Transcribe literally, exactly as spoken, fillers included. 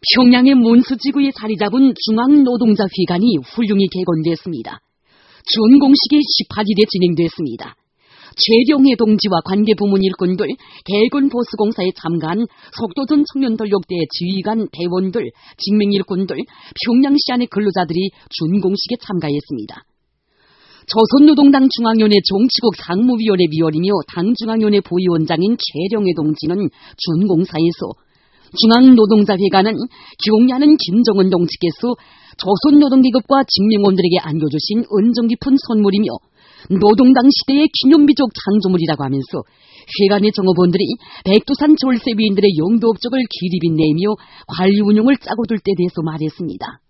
평양의 몬수지구에 자리 잡은 중앙노동자회관이 훌륭히 개건됐습니다. 준공식이 십팔 일에 진행됐습니다. 최령해 동지와 관계부문 일꾼들, 개건보수공사에 참가한 속도전 청년전력대 지휘관 대원들, 직맹일꾼들, 평양시 안의 근로자들이 준공식에 참가했습니다. 조선노동당 중앙위원회 정치국 상무위원회 위원이며 당중앙위원회 부위원장인 최령해 동지는 준공사에서, 중앙노동자회관은 기용야는 김정은 동지께서 조선노동계급과 직명원들에게 안겨주신 은정 깊은 선물이며 노동당 시대의 기념비적 창조물이라고 하면서 회관의 정업원들이 백두산 졸세위인들의 영도업적을 기립 인내이며 관리 운용을 짜고 둘 때 대해서 말했습니다.